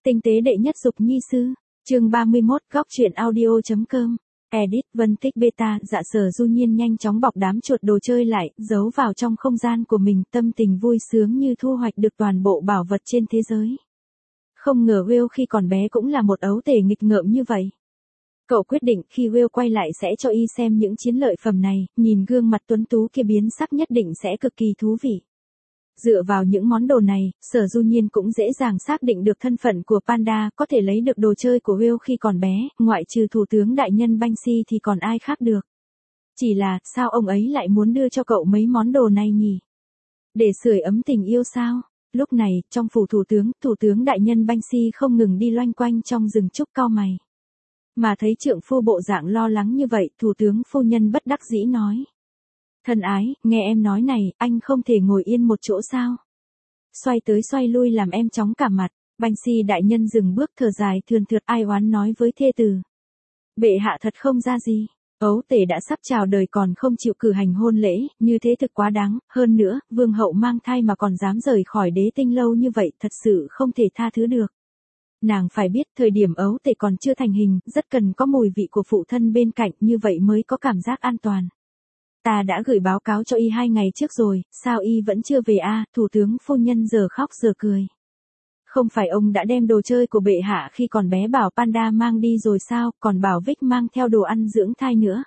Tinh tế đệ nhất dục nhi sư, chương 31, góc truyện audio.com. Edit, Vân Tích Beta. Dạ Sở Du Nhiên nhanh chóng bọc đám chuột đồ chơi lại, giấu vào trong không gian của mình, tâm tình vui sướng như thu hoạch được toàn bộ bảo vật trên thế giới. Không ngờ Will khi còn bé cũng là một ấu tể nghịch ngợm như vậy. Cậu quyết định khi Will quay lại sẽ cho y xem những chiến lợi phẩm này, nhìn gương mặt tuấn tú kia biến sắc nhất định sẽ cực kỳ thú vị. Dựa vào những món đồ này, Sở Du Nhiên cũng dễ dàng xác định được thân phận của Panda, có thể lấy được đồ chơi của Will khi còn bé, ngoại trừ Thủ tướng đại nhân Banksy thì còn ai khác được. Chỉ là, sao ông ấy lại muốn đưa cho cậu mấy món đồ này nhỉ? Để sưởi ấm tình yêu sao? Lúc này, trong phủ Thủ tướng đại nhân Banksy không ngừng đi loanh quanh trong rừng trúc cau mày. Mà thấy trượng phu bộ dạng lo lắng như vậy, Thủ tướng phu nhân bất đắc dĩ nói. Thân ái, nghe em nói này, anh không thể ngồi yên một chỗ sao? Xoay tới xoay lui làm em chóng cả mặt. Banksy đại nhân dừng bước thở dài thườn thượt ai oán nói với thê tử. Bệ hạ thật không ra gì. Ấu tể đã sắp chào đời còn không chịu cử hành hôn lễ, như thế thực quá đáng. Hơn nữa, vương hậu mang thai mà còn dám rời khỏi đế tinh lâu như vậy, thật sự không thể tha thứ được. Nàng phải biết thời điểm ấu tể còn chưa thành hình, rất cần có mùi vị của phụ thân bên cạnh, như vậy mới có cảm giác an toàn. Ta đã gửi báo cáo cho y 2 ngày trước rồi, sao y vẫn chưa về a? Thủ tướng phu nhân giờ khóc giờ cười. Không phải ông đã đem đồ chơi của bệ hạ khi còn bé bảo Panda mang đi rồi sao, còn bảo Vic mang theo đồ ăn dưỡng thai nữa.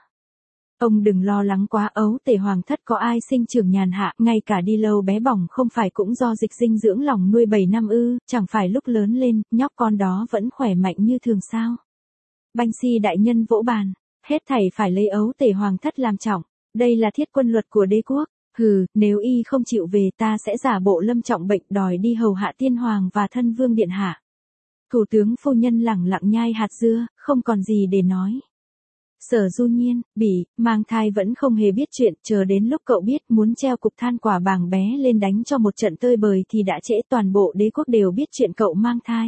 Ông đừng lo lắng quá, ấu tể hoàng thất có ai sinh trưởng nhàn hạ, ngay cả đi lâu bé bỏng không phải cũng do dịch dinh dưỡng lòng nuôi 7 năm ư, chẳng phải lúc lớn lên, nhóc con đó vẫn khỏe mạnh như thường sao. Banksy đại nhân vỗ bàn, hết thảy phải lấy ấu tể hoàng thất làm trọng. Đây là thiết quân luật của đế quốc. Hừ, nếu y không chịu về ta sẽ giả bộ lâm trọng bệnh đòi đi hầu hạ tiên hoàng và thân vương điện hạ. Thủ tướng phu nhân lẳng lặng nhai hạt dưa, không còn gì để nói. Sở Du Nhiên, mang thai vẫn không hề biết chuyện, chờ đến lúc cậu biết muốn treo cục than quả bàng bé lên đánh cho một trận tơi bời thì đã trễ, toàn bộ đế quốc đều biết chuyện cậu mang thai.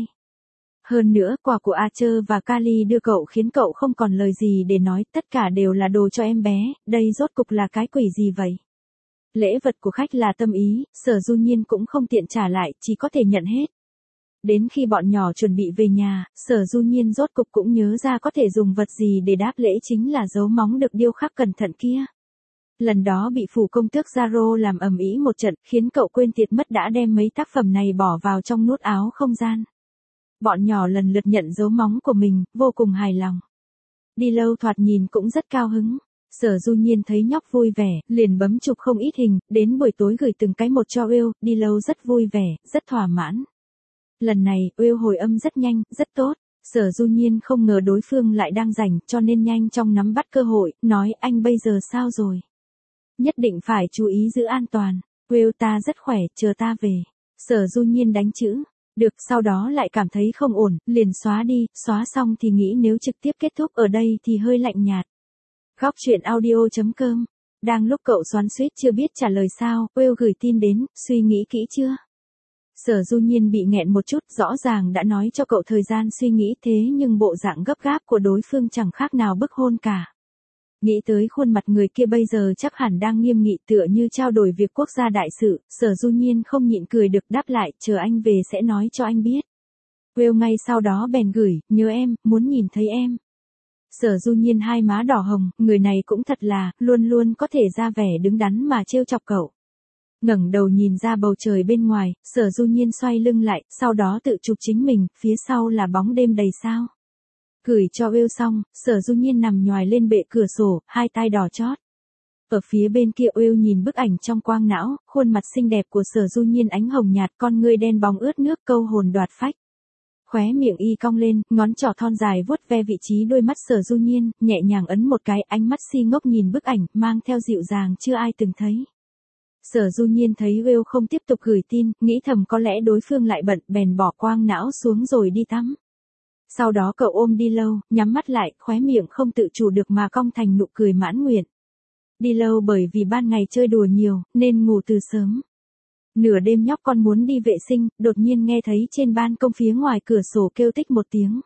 Hơn nữa, quà của Archer và Kali đưa cậu khiến cậu không còn lời gì để nói, tất cả đều là đồ cho em bé, đây rốt cục là cái quỷ gì vậy? Lễ vật của khách là tâm ý, Sở Du Nhiên cũng không tiện trả lại, chỉ có thể nhận hết. Đến khi bọn nhỏ chuẩn bị về nhà, Sở Du Nhiên rốt cục cũng nhớ ra có thể dùng vật gì để đáp lễ, chính là dấu móng được điêu khắc cẩn thận kia. Lần đó bị phủ công tước Zaro làm ầm ĩ một trận, khiến cậu quên tiệt mất đã đem mấy tác phẩm này bỏ vào trong nút áo không gian. Bọn nhỏ lần lượt nhận dấu móng của mình, vô cùng hài lòng. Đi lâu thoạt nhìn cũng rất cao hứng. Sở Du Nhiên thấy nhóc vui vẻ, liền bấm chụp không ít hình, đến buổi tối gửi từng cái một cho Will, đi lâu rất vui vẻ, rất thỏa mãn. Lần này, Will hồi âm rất nhanh, rất tốt. Sở Du Nhiên không ngờ đối phương lại đang rảnh, cho nên nhanh chóng nắm bắt cơ hội, nói anh bây giờ sao rồi? Nhất định phải chú ý giữ an toàn. Will ta rất khỏe, chờ ta về. Sở Du Nhiên đánh chữ. Được, sau đó lại cảm thấy không ổn, liền xóa đi, xóa xong thì nghĩ nếu trực tiếp kết thúc ở đây thì hơi lạnh nhạt. Góc truyện audio.com. Đang lúc cậu xoắn xuýt chưa biết trả lời sao, Will gửi tin đến, suy nghĩ kỹ chưa? Sở Du Nhiên bị nghẹn một chút, rõ ràng đã nói cho cậu thời gian suy nghĩ thế nhưng bộ dạng gấp gáp của đối phương chẳng khác nào bức hôn cả. Nghĩ tới khuôn mặt người kia bây giờ chắc hẳn đang nghiêm nghị tựa như trao đổi việc quốc gia đại sự, Sở Du Nhiên không nhịn cười được đáp lại, chờ anh về sẽ nói cho anh biết. Will ngay sau đó bèn gửi, nhớ em, muốn nhìn thấy em. Sở Du Nhiên hai má đỏ hồng, người này cũng thật là, luôn luôn có thể ra vẻ đứng đắn mà trêu chọc cậu. Ngẩng đầu nhìn ra bầu trời bên ngoài, Sở Du Nhiên xoay lưng lại, sau đó tự chụp chính mình, phía sau là bóng đêm đầy sao. Gửi cho Will xong, Sở Du Nhiên nằm nhoài lên bệ cửa sổ, hai tay đỏ chót. Ở phía bên kia Will nhìn bức ảnh trong quang não, khuôn mặt xinh đẹp của Sở Du Nhiên ánh hồng nhạt, con ngươi đen bóng ướt nước, câu hồn đoạt phách. Khóe miệng y cong lên, ngón trỏ thon dài vuốt ve vị trí đôi mắt Sở Du Nhiên, nhẹ nhàng ấn một cái, ánh mắt si ngốc nhìn bức ảnh, mang theo dịu dàng chưa ai từng thấy. Sở Du Nhiên thấy Will không tiếp tục gửi tin, nghĩ thầm có lẽ đối phương lại bận, bèn bỏ quang não xuống rồi đi tắm. Sau đó cậu ôm đi lâu, nhắm mắt lại, khóe miệng không tự chủ được mà cong thành nụ cười mãn nguyện. Đi lâu bởi vì ban ngày chơi đùa nhiều, nên ngủ từ sớm. Nửa đêm nhóc con muốn đi vệ sinh, đột nhiên nghe thấy trên ban công phía ngoài cửa sổ kêu tích một tiếng.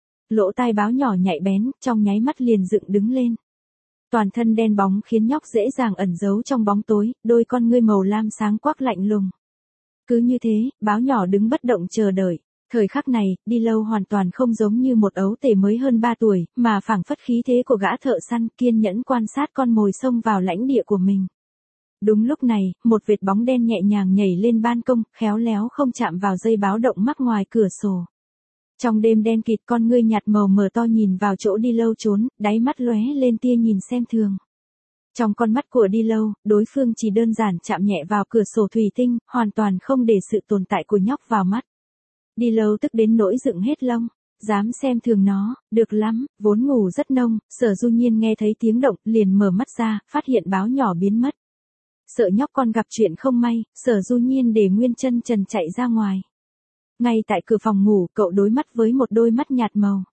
Lỗ tai báo nhỏ nhạy bén, trong nháy mắt liền dựng đứng lên. Toàn thân đen bóng khiến nhóc dễ dàng ẩn giấu trong bóng tối, đôi con ngươi màu lam sáng quắc lạnh lùng. Cứ như thế, báo nhỏ đứng bất động chờ đợi. Thời khắc này, đi lâu hoàn toàn không giống như một ấu tể mới hơn 3 tuổi, mà phảng phất khí thế của gã thợ săn kiên nhẫn quan sát con mồi xông vào lãnh địa của mình. Đúng lúc này, một vệt bóng đen nhẹ nhàng nhảy lên ban công, khéo léo không chạm vào dây báo động mắc ngoài cửa sổ. Trong đêm đen kịt, con ngươi nhạt màu mở to nhìn vào chỗ đi lâu trốn, đáy mắt lóe lên tia nhìn xem thường. Trong con mắt của đi lâu, đối phương chỉ đơn giản chạm nhẹ vào cửa sổ thủy tinh, hoàn toàn không để sự tồn tại của nhóc vào mắt. Đi lâu tức đến nỗi dựng hết lông, dám xem thường nó, được lắm, vốn ngủ rất nông, Sở Du Nhiên nghe thấy tiếng động, liền mở mắt ra, phát hiện báo nhỏ biến mất. Sợ nhóc con gặp chuyện không may, Sở Du Nhiên để nguyên chân trần chạy ra ngoài. Ngay tại cửa phòng ngủ, cậu đối mắt với một đôi mắt nhạt màu.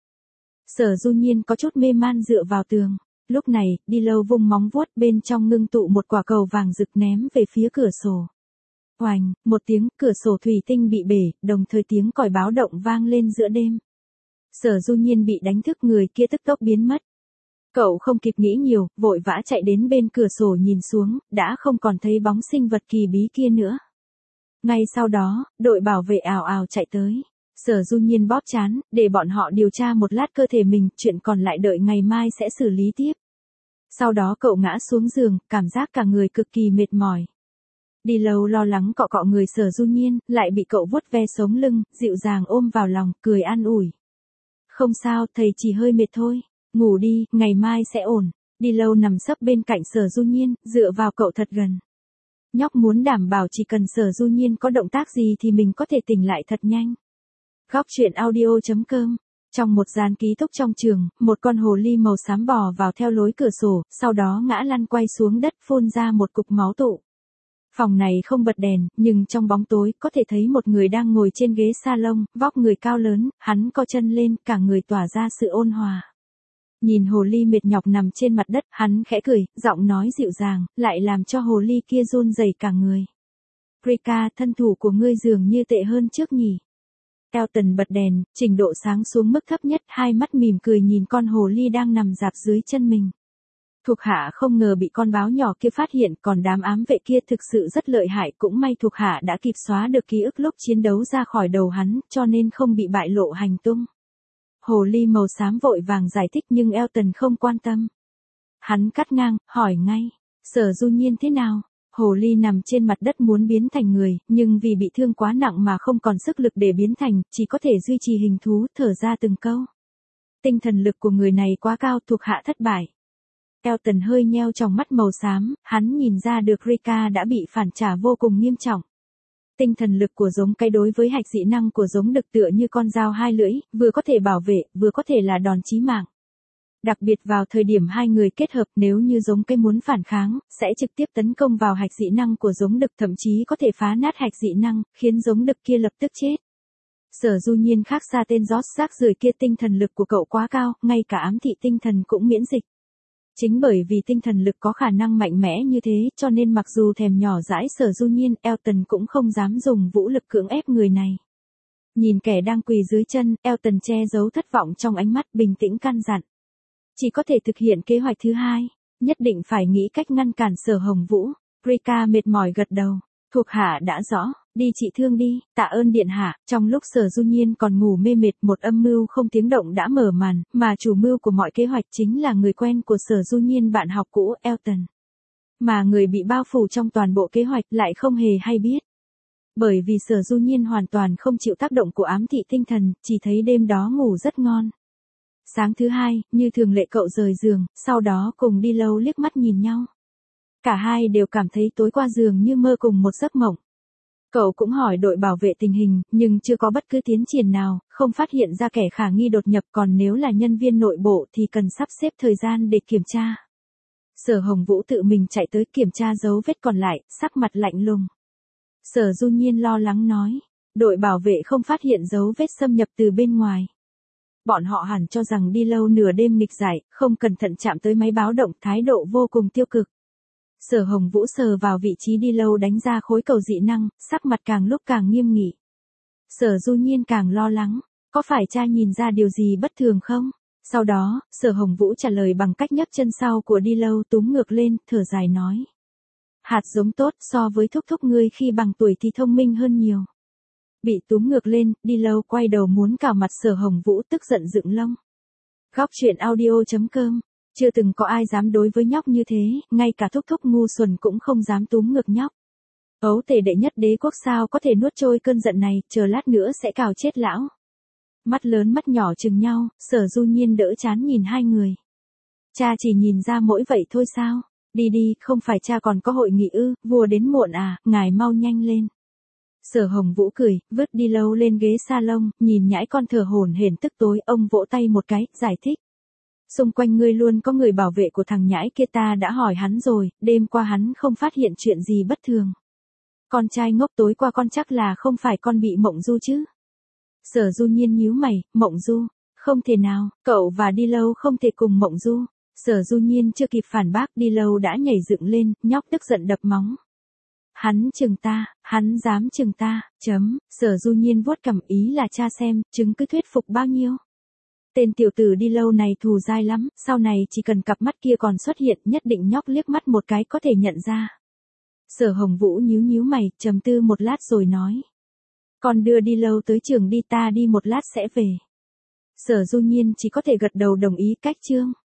Sở Du Nhiên có chút mê man dựa vào tường. Lúc này, đi lâu vung móng vuốt bên trong ngưng tụ một quả cầu vàng rực ném về phía cửa sổ. Oành, một tiếng, cửa sổ thủy tinh bị bể, đồng thời tiếng còi báo động vang lên giữa đêm. Sở Du Nhiên bị đánh thức, người kia tức tốc biến mất. Cậu không kịp nghĩ nhiều, vội vã chạy đến bên cửa sổ nhìn xuống, đã không còn thấy bóng sinh vật kỳ bí kia nữa. Ngay sau đó, đội bảo vệ ào ào chạy tới. Sở Du Nhiên bóp trán, để bọn họ điều tra một lát cơ thể mình, chuyện còn lại đợi ngày mai sẽ xử lý tiếp. Sau đó cậu ngã xuống giường, cảm giác cả người cực kỳ mệt mỏi. Đi lâu lo lắng cọ cọ người Sở Du Nhiên, lại bị cậu vuốt ve sống lưng, dịu dàng ôm vào lòng, cười an ủi. Không sao, thầy chỉ hơi mệt thôi. Ngủ đi, ngày mai sẽ ổn. Đi lâu nằm sấp bên cạnh Sở Du Nhiên, dựa vào cậu thật gần. Nhóc muốn đảm bảo chỉ cần Sở Du Nhiên có động tác gì thì mình có thể tỉnh lại thật nhanh. Góc truyện audio.com. Trong một gian ký túc trong trường, một con hồ ly màu xám bò vào theo lối cửa sổ, sau đó ngã lăn quay xuống đất phun ra một cục máu tụ. Phòng này không bật đèn, nhưng trong bóng tối có thể thấy một người đang ngồi trên ghế salon, vóc người cao lớn, hắn co chân lên, cả người tỏa ra sự ôn hòa. Nhìn hồ ly mệt nhọc nằm trên mặt đất, hắn khẽ cười, giọng nói dịu dàng, lại làm cho hồ ly kia run rẩy cả người. Rika, thân thủ của ngươi dường như tệ hơn trước nhỉ. Elton bật đèn, trình độ sáng xuống mức thấp nhất, hai mắt mỉm cười nhìn con hồ ly đang nằm rạp dưới chân mình. Thuộc hạ không ngờ bị con báo nhỏ kia phát hiện, còn đám ám vệ kia thực sự rất lợi hại, cũng may thuộc hạ đã kịp xóa được ký ức lúc chiến đấu ra khỏi đầu hắn, cho nên không bị bại lộ hành tung. Hồ ly màu xám vội vàng giải thích nhưng Elton không quan tâm. Hắn cắt ngang, hỏi ngay, Sở Du Nhiên thế nào? Hồ ly nằm trên mặt đất muốn biến thành người, nhưng vì bị thương quá nặng mà không còn sức lực để biến thành, chỉ có thể duy trì hình thú, thở ra từng câu. Tinh thần lực của người này quá cao, thuộc hạ thất bại. Elton hơi nheo tròng mắt màu xám, hắn nhìn ra được Rika đã bị phản trả vô cùng nghiêm trọng. Tinh thần lực của giống cái đối với hạch dị năng của giống đực tựa như con dao hai lưỡi, vừa có thể bảo vệ, vừa có thể là đòn chí mạng. Đặc biệt vào thời điểm hai người kết hợp, nếu như giống cái muốn phản kháng, sẽ trực tiếp tấn công vào hạch dị năng của giống đực, thậm chí có thể phá nát hạch dị năng, khiến giống đực kia lập tức chết. Sở Du Nhiên khác xa tên rót rác rưởi kia, tinh thần lực của cậu quá cao, ngay cả ám thị tinh thần cũng miễn dịch. Chính bởi vì tinh thần lực có khả năng mạnh mẽ như thế, cho nên mặc dù thèm nhỏ dãi Sở Du Nhiên, Elton cũng không dám dùng vũ lực cưỡng ép người này. Nhìn kẻ đang quỳ dưới chân, Elton che giấu thất vọng trong ánh mắt, bình tĩnh căn dặn. Chỉ có thể thực hiện kế hoạch thứ hai, nhất định phải nghĩ cách ngăn cản Sở Hồng Vũ. Rika mệt mỏi gật đầu. Thuộc hạ đã rõ, đi trị thương đi, tạ ơn điện hạ. Trong lúc Sở Du Nhiên còn ngủ mê mệt, một âm mưu không tiếng động đã mở màn, mà chủ mưu của mọi kế hoạch chính là người quen của Sở Du Nhiên, bạn học cũ Elton. Mà người bị bao phủ trong toàn bộ kế hoạch lại không hề hay biết. Bởi vì Sở Du Nhiên hoàn toàn không chịu tác động của ám thị tinh thần, chỉ thấy đêm đó ngủ rất ngon. Sáng thứ hai, như thường lệ cậu rời giường, sau đó cùng đi lâu liếc mắt nhìn nhau. Cả hai đều cảm thấy tối qua dường như mơ cùng một giấc mộng. Cậu cũng hỏi đội bảo vệ tình hình, nhưng chưa có bất cứ tiến triển nào, không phát hiện ra kẻ khả nghi đột nhập, còn nếu là nhân viên nội bộ thì cần sắp xếp thời gian để kiểm tra. Sở Hồng Vũ tự mình chạy tới kiểm tra dấu vết còn lại, sắc mặt lạnh lùng. Sở Du Nhiên lo lắng nói, đội bảo vệ không phát hiện dấu vết xâm nhập từ bên ngoài. Bọn họ hẳn cho rằng đi lâu nửa đêm nghịch giải, không cẩn thận chạm tới máy báo động, thái độ vô cùng tiêu cực. Sở Hồng Vũ sờ vào vị trí đi lâu đánh ra khối cầu dị năng, sắc mặt càng lúc càng nghiêm nghị. Sở Du Nhiên càng lo lắng, có phải cha nhìn ra điều gì bất thường không? Sau đó, Sở Hồng Vũ trả lời bằng cách nhấc chân sau của đi lâu túm ngược lên, thở dài nói. Hạt giống tốt, so với thúc thúc ngươi khi bằng tuổi thì thông minh hơn nhiều. Bị túm ngược lên, đi lâu quay đầu muốn cào mặt Sở Hồng Vũ tức giận dựng lông. Góc truyện audio.com. Chưa từng có ai dám đối với nhóc như thế, ngay cả thúc thúc ngu xuẩn cũng không dám túm ngược nhóc. Ấu tể đệ nhất đế quốc sao có thể nuốt trôi cơn giận này, chờ lát nữa sẽ cào chết lão. Mắt lớn mắt nhỏ chừng nhau, Sở Du Nhiên đỡ chán nhìn hai người. Cha chỉ nhìn ra mỗi vậy thôi sao? Đi đi, không phải cha còn có hội nghị ư, vua đến muộn à, ngài mau nhanh lên. Sở Hồng Vũ cười, vứt đi lâu lên ghế salon, nhìn nhãi con thở hổn hển tức tối, ông vỗ tay một cái, giải thích. Xung quanh ngươi luôn có người bảo vệ của thằng nhãi kia, ta đã hỏi hắn rồi, đêm qua hắn không phát hiện chuyện gì bất thường. Con trai ngốc, tối qua con chắc là không phải con bị mộng du chứ? Sở Du Nhiên nhíu mày, mộng du? Không thể nào, cậu và đi lâu không thể cùng mộng du. Sở Du Nhiên chưa kịp phản bác, đi lâu đã nhảy dựng lên, nhóc tức giận đập móng. Hắn chừng ta, hắn dám chừng ta, Sở Du Nhiên vuốt cằm, ý là cha xem, chứng cứ thuyết phục bao nhiêu. Tên tiểu tử đi lâu này thù dai lắm, sau này chỉ cần cặp mắt kia còn xuất hiện, nhất định nhóc liếc mắt một cái có thể nhận ra. Sở Hồng Vũ nhíu mày, trầm tư một lát rồi nói. Con đưa đi lâu tới trường đi, ta đi một lát sẽ về. Sở Du Nhiên chỉ có thể gật đầu đồng ý. Cách chương